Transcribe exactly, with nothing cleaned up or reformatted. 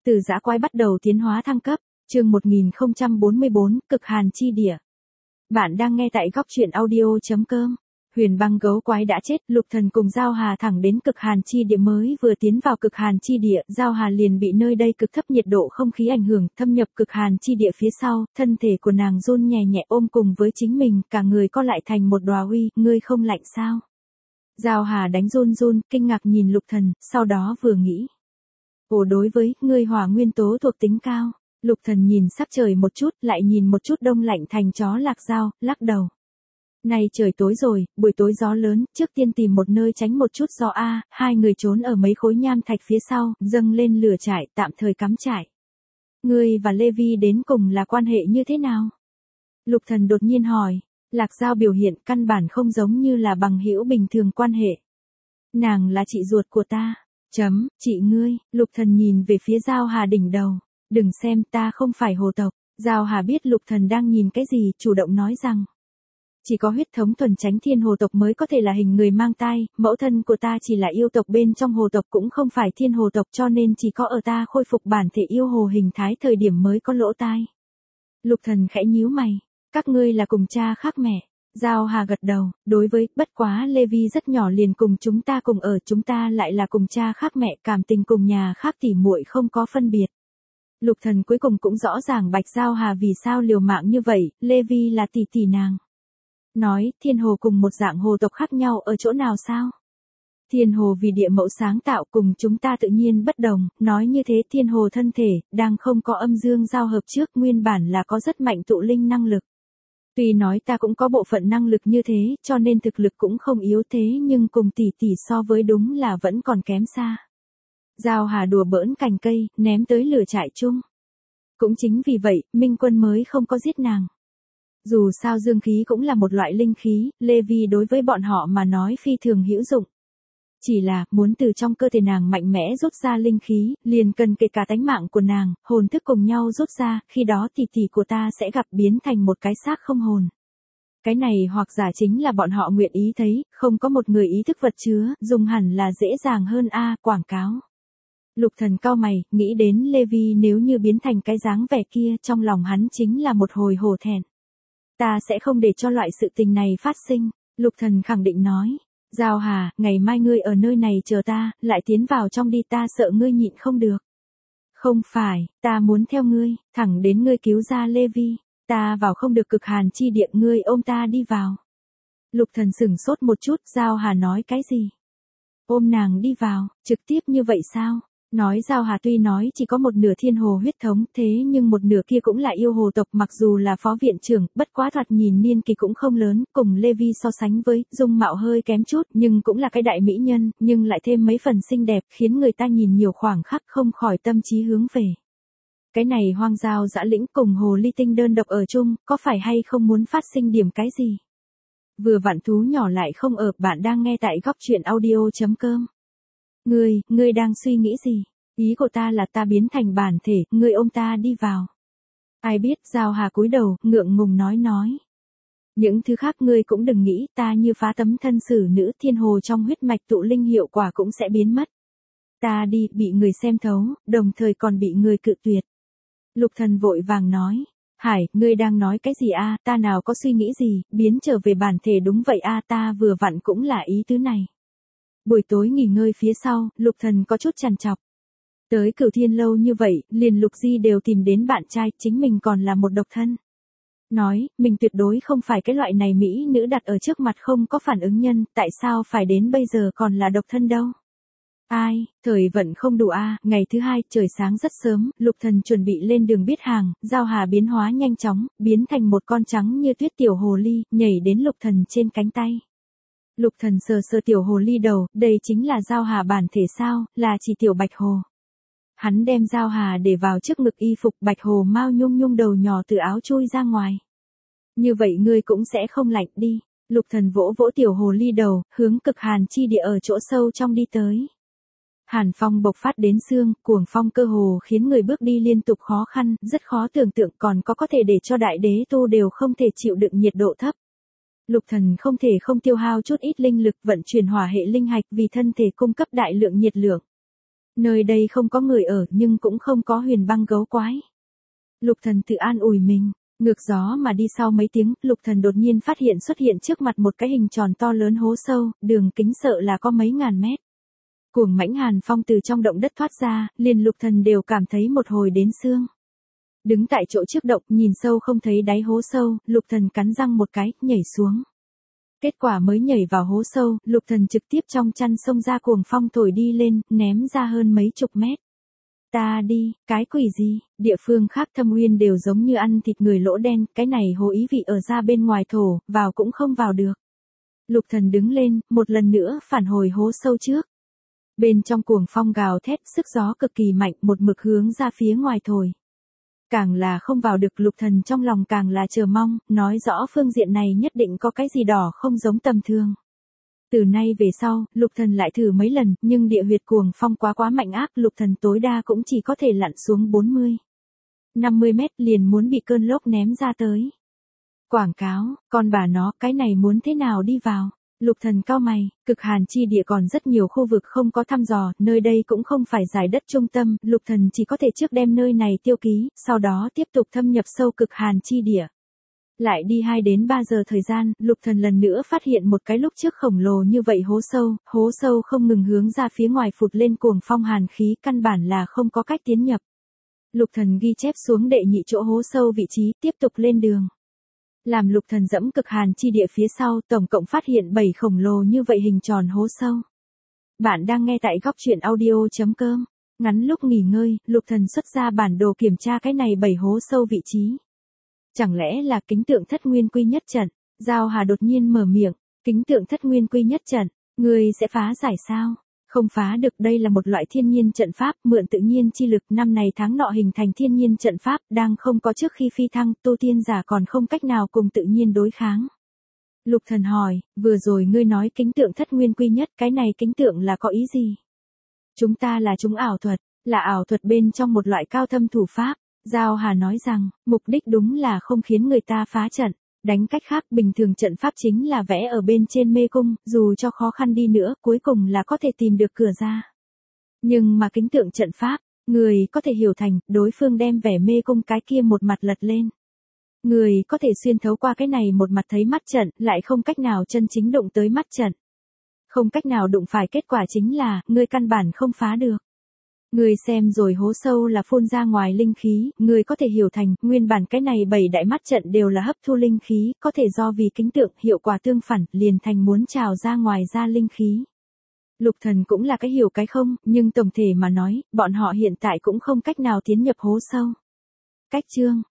Từ dã quái bắt đầu tiến hóa thăng cấp, chương một nghìn không trăm bốn mươi bốn, cực hàn chi địa. Bạn đang nghe tại góc truyện audio chấm com. Huyền băng gấu quái đã chết, Lục Thần cùng Giao Hà thẳng đến cực hàn chi địa, mới vừa tiến vào cực hàn chi địa, Giao Hà liền bị nơi đây cực thấp nhiệt độ không khí ảnh hưởng, thâm nhập cực hàn chi địa phía sau, thân thể của nàng run nhẹ nhẹ ôm cùng với chính mình, cả người co lại thành một đóa uy, ngươi không lạnh sao? Giao Hà đánh run run, kinh ngạc nhìn Lục Thần, sau đó vừa nghĩ. Ồ, đối với, ngươi hỏa nguyên tố thuộc tính cao. Lục Thần nhìn sắc trời một chút, lại nhìn một chút đông lạnh thành chó lạc dao, lắc đầu. Này trời tối rồi, buổi tối gió lớn, trước tiên tìm một nơi tránh một chút gió a. Hai người trốn ở mấy khối nham thạch phía sau, dâng lên lửa trại, tạm thời cắm trại. Ngươi và Levi đến cùng là quan hệ như thế nào? Lục Thần đột nhiên hỏi. Lạc dao biểu hiện căn bản không giống như là bằng hữu bình thường quan hệ. Nàng là chị ruột của ta. Chấm, chị ngươi. Lục Thần nhìn về phía Giao Hà đỉnh đầu. Đừng xem, ta không phải hồ tộc. Giao Hà biết Lục Thần đang nhìn cái gì, chủ động nói rằng. Chỉ có huyết thống thuần chánh thiên hồ tộc mới có thể là hình người mang tai, mẫu thân của ta chỉ là yêu tộc bên trong hồ tộc, cũng không phải thiên hồ tộc, cho nên chỉ có ở ta khôi phục bản thể yêu hồ hình thái thời điểm mới có lỗ tai. Lục Thần khẽ nhíu mày. Các ngươi là cùng cha khác mẹ. Giao Hà gật đầu, đối với, bất quá Levi rất nhỏ liền cùng chúng ta cùng ở, chúng ta lại là cùng cha khác mẹ, cảm tình cùng nhà khác tỉ muội không có phân biệt. Lục Thần cuối cùng cũng rõ ràng bạch Giao Hà vì sao liều mạng như vậy, Levi là tỷ tỷ nàng. Nói, thiên hồ cùng một dạng hồ tộc khác nhau ở chỗ nào sao? Thiên hồ vì địa mẫu sáng tạo cùng chúng ta tự nhiên bất đồng, nói như thế thiên hồ thân thể, đang không có âm dương giao hợp trước nguyên bản là có rất mạnh tụ linh năng lực. Tuy nói ta cũng có bộ phận năng lực như thế, cho nên thực lực cũng không yếu thế, nhưng cùng tỷ tỷ so với đúng là vẫn còn kém xa. Giao Hà đùa bỡn cành cây, ném tới lửa trại chung. Cũng chính vì vậy, Minh Quân mới không có giết nàng. Dù sao dương khí cũng là một loại linh khí, Levi đối với bọn họ mà nói phi thường hữu dụng. Chỉ là, muốn từ trong cơ thể nàng mạnh mẽ rút ra linh khí, liền cần kể cả tánh mạng của nàng, hồn thức cùng nhau rút ra, khi đó tỷ tỷ của ta sẽ gặp biến thành một cái xác không hồn. Cái này hoặc giả chính là bọn họ nguyện ý thấy, không có một người ý thức vật chứa, dùng hẳn là dễ dàng hơn a. Quảng cáo. Lục Thần cau mày, nghĩ đến Levi nếu như biến thành cái dáng vẻ kia, trong lòng hắn chính là một hồi hổ thẹn. Ta sẽ không để cho loại sự tình này phát sinh, Lục Thần khẳng định nói. Giao Hà, ngày mai ngươi ở nơi này chờ ta, lại tiến vào trong đi, ta sợ ngươi nhịn không được. Không phải, ta muốn theo ngươi, thẳng đến ngươi cứu ra Levi, ta vào không được cực hàn chi địa, ngươi ôm ta đi vào. Lục Thần sửng sốt một chút, Giao Hà nói cái gì? Ôm nàng đi vào, trực tiếp như vậy sao? Nói Giao Hà tuy nói chỉ có một nửa thiên hồ huyết thống, thế nhưng một nửa kia cũng là yêu hồ tộc, mặc dù là phó viện trưởng, bất quá thoạt nhìn niên kỳ cũng không lớn, cùng Levi so sánh với, dung mạo hơi kém chút, nhưng cũng là cái đại mỹ nhân, nhưng lại thêm mấy phần xinh đẹp, khiến người ta nhìn nhiều khoảng khắc không khỏi tâm trí hướng về. Cái này hoang giao dã lĩnh cùng hồ ly tinh đơn độc ở chung, có phải hay không muốn phát sinh điểm cái gì? Vừa vặn thú nhỏ lại không ở, bạn đang nghe tại góc truyện audio chấm com. Ngươi, ngươi đang suy nghĩ gì? Ý của ta là ta biến thành bản thể, ngươi ôm ta đi vào. Ai biết, Giao Hà cúi đầu, ngượng ngùng nói nói. Những thứ khác ngươi cũng đừng nghĩ, ta như phá tấm thân xử nữ thiên hồ trong huyết mạch tụ linh hiệu quả cũng sẽ biến mất. Ta đi, bị người xem thấu, đồng thời còn bị người cự tuyệt. Lục Thần vội vàng nói. Hải, ngươi đang nói cái gì a? Ta nào có suy nghĩ gì, biến trở về bản thể đúng vậy a, ta vừa vặn cũng là ý tứ này. Buổi tối nghỉ ngơi phía sau, Lục Thần có chút trằn trọc. Tới Cửu Thiên lâu như vậy, liền Lục Di đều tìm đến bạn trai, chính mình còn là một độc thân. Nói, mình tuyệt đối không phải cái loại này mỹ nữ đặt ở trước mặt không có phản ứng nhân, tại sao phải đến bây giờ còn là độc thân đâu? Ai, thời vận không đủ a. Ngày thứ hai, trời sáng rất sớm, Lục Thần chuẩn bị lên đường biết hàng, Giao Hà biến hóa nhanh chóng, biến thành một con trắng như tuyết tiểu hồ ly, nhảy đến Lục Thần trên cánh tay. Lục Thần sờ sờ tiểu hồ ly đầu, đây chính là Giao Hà bản thể sao, là chỉ tiểu bạch hồ. Hắn đem Giao Hà để vào trước ngực y phục, bạch hồ mau nhung nhung đầu nhỏ từ áo chui ra ngoài. Như vậy ngươi cũng sẽ không lạnh đi. Lục Thần vỗ vỗ tiểu hồ ly đầu, hướng cực hàn chi địa ở chỗ sâu trong đi tới. Hàn phong bộc phát đến xương, cuồng phong cơ hồ khiến người bước đi liên tục khó khăn, rất khó tưởng tượng còn có có thể để cho đại đế tu đều không thể chịu đựng nhiệt độ thấp. Lục Thần không thể không tiêu hao chút ít linh lực vận chuyển hỏa hệ linh hạch vì thân thể cung cấp đại lượng nhiệt lượng. Nơi đây không có người ở nhưng cũng không có huyền băng gấu quái. Lục Thần tự an ủi mình, ngược gió mà đi sau mấy tiếng, Lục Thần đột nhiên phát hiện xuất hiện trước mặt một cái hình tròn to lớn hố sâu, đường kính sợ là có mấy ngàn mét. Cuồng mãnh hàn phong từ trong động đất thoát ra, liền Lục Thần đều cảm thấy một hồi đến xương. Đứng tại chỗ trước động, nhìn sâu không thấy đáy hố sâu, Lục Thần cắn răng một cái, nhảy xuống. Kết quả mới nhảy vào hố sâu, Lục Thần trực tiếp trong chăn xông ra cuồng phong thổi đi lên, ném ra hơn mấy chục mét. Ta đi, cái quỷ gì, địa phương khác Thâm Uyên đều giống như ăn thịt người lỗ đen, cái này hố ý vị ở ra bên ngoài thổ, vào cũng không vào được. Lục Thần đứng lên, một lần nữa phản hồi hố sâu trước. Bên trong cuồng phong gào thét, sức gió cực kỳ mạnh, một mực hướng ra phía ngoài thổi. Càng là không vào được, Lục Thần trong lòng càng là chờ mong, nói rõ phương diện này nhất định có cái gì đỏ không giống tầm thường. Từ nay về sau, Lục Thần lại thử mấy lần, nhưng địa huyệt cuồng phong quá quá mạnh ác, Lục Thần tối đa cũng chỉ có thể lặn xuống bốn mươi, năm mươi mét liền muốn bị cơn lốc ném ra tới. Quảng cáo, con bà nó, cái này muốn thế nào đi vào? Lục Thần cau mày, cực hàn chi địa còn rất nhiều khu vực không có thăm dò, nơi đây cũng không phải giải đất trung tâm, Lục Thần chỉ có thể trước đem nơi này tiêu ký, sau đó tiếp tục thâm nhập sâu cực hàn chi địa. Lại đi hai đến ba giờ thời gian, Lục Thần lần nữa phát hiện một cái lúc trước khổng lồ như vậy hố sâu, hố sâu không ngừng hướng ra phía ngoài phụt lên cuồng phong hàn khí, căn bản là không có cách tiến nhập. Lục Thần ghi chép xuống đệ nhị chỗ hố sâu vị trí, tiếp tục lên đường. Làm Lục Thần dẫm cực hàn chi địa phía sau, tổng cộng phát hiện bảy khổng lồ như vậy hình tròn hố sâu. Bạn đang nghe tại góc truyện audio chấm com. Ngắn lúc nghỉ ngơi, Lục Thần xuất ra bản đồ kiểm tra cái này bảy hố sâu vị trí. Chẳng lẽ là kính tượng thất nguyên quy nhất trận? Giao Hà đột nhiên mở miệng, kính tượng thất nguyên quy nhất trận, ngươi sẽ phá giải sao? Không phá được, đây là một loại thiên nhiên trận pháp, mượn tự nhiên chi lực, năm này tháng nọ hình thành thiên nhiên trận pháp, đang không có trước khi phi thăng, tu tiên giả còn không cách nào cùng tự nhiên đối kháng. Lục Thần hỏi, vừa rồi ngươi nói kính tượng thất nguyên quy nhất, cái này kính tượng là có ý gì? Chúng ta là chúng ảo thuật, là ảo thuật bên trong một loại cao thâm thủ pháp. Giao Hà nói rằng, mục đích đúng là không khiến người ta phá trận. Đánh cách khác, bình thường trận pháp chính là vẽ ở bên trên mê cung, dù cho khó khăn đi nữa, cuối cùng là có thể tìm được cửa ra. Nhưng mà kính tượng trận pháp, người có thể hiểu thành, đối phương đem vẻ mê cung cái kia một mặt lật lên. Người có thể xuyên thấu qua cái này một mặt thấy mắt trận, lại không cách nào chân chính đụng tới mắt trận. Không cách nào đụng phải, kết quả chính là, người căn bản không phá được. Người xem rồi hố sâu là phun ra ngoài linh khí, người có thể hiểu thành, nguyên bản cái này bảy đại mắt trận đều là hấp thu linh khí, có thể do vì kính tượng, hiệu quả tương phản, liền thành muốn trào ra ngoài ra linh khí. Lục Thần cũng là cái hiểu cái không, nhưng tổng thể mà nói, bọn họ hiện tại cũng không cách nào tiến nhập hố sâu. Cách chương,